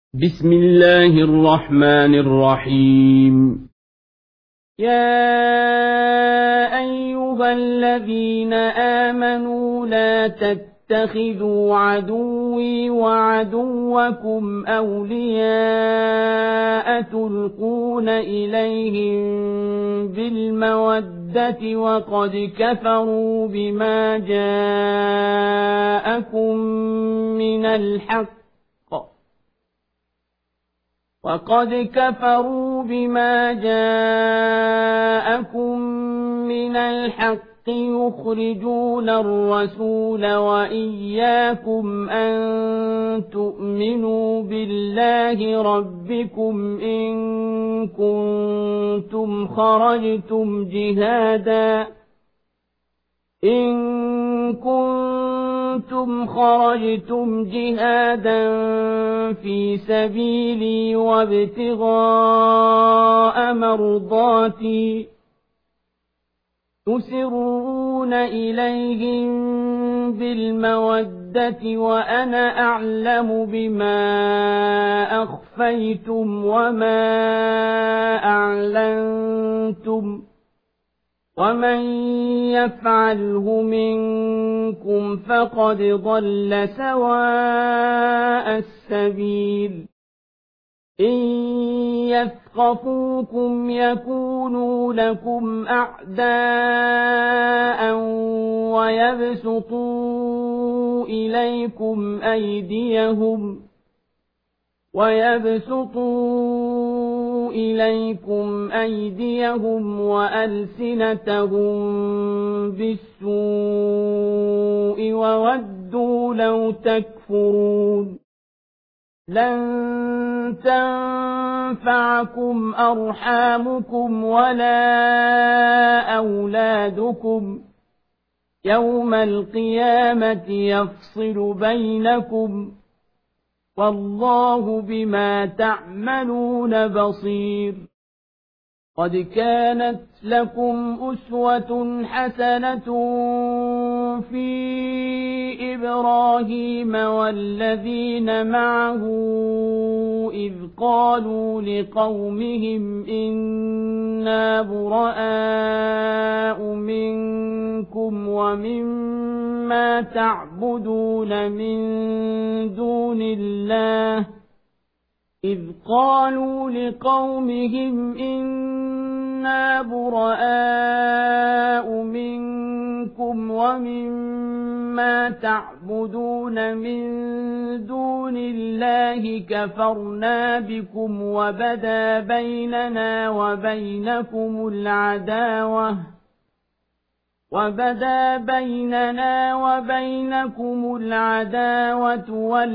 بسم الله الرحمن الرحيم. يا أيها الذين آمنوا لا تتخذوا عدوي وعدوكم أولياء تلقون إليهم بالمودة وقد كفروا بما جاءكم من الحق يخرجون الرسول وإياكم أن تؤمنوا بالله ربكم إن كنتم خرجتم جهادا في سبيلي وابتغاء مرضاتي تسرون إليهم بالمودة وأنا أعلم بما أخفيتم وما أعلنتم ومن يفعله منكم فقد ضل سواء السبيل إن يثقفوكم يكونوا لكم أعداء ويبسطوا إليكم أيديهم وألسنتهم بالسوء وودوا لو تكفرون لن تنفعكم أرحامكم ولا أولادكم يوم القيامة يفصل بينكم والله بما تعملون بصير قد كانت لكم أسوة حسنة في إبراهيم والذين معه إذ قالوا لقومهم إنا براء منكم ومما تعبدون من دون الله كفرنا بكم وبدا بيننا وبينكم العداوة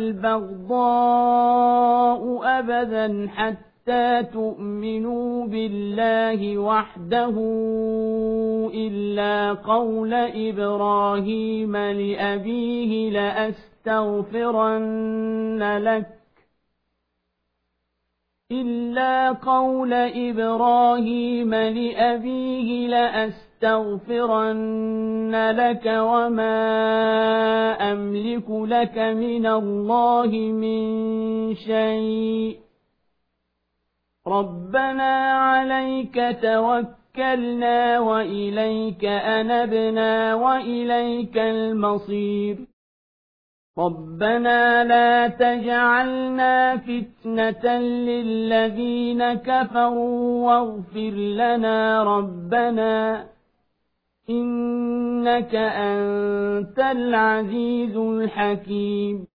والبغضاء أبدا حتى تؤمنوا بالله وحده إلا قول إبراهيم لأبيه لأستغفرن لك وما أملك لك من الله من شيء ربنا عليك توكلنا وإليك أنبنا وإليك المصير ربنا لا تجعلنا فتنة للذين كفروا واغفر لنا ربنا إنك أنت العزيز الحكيم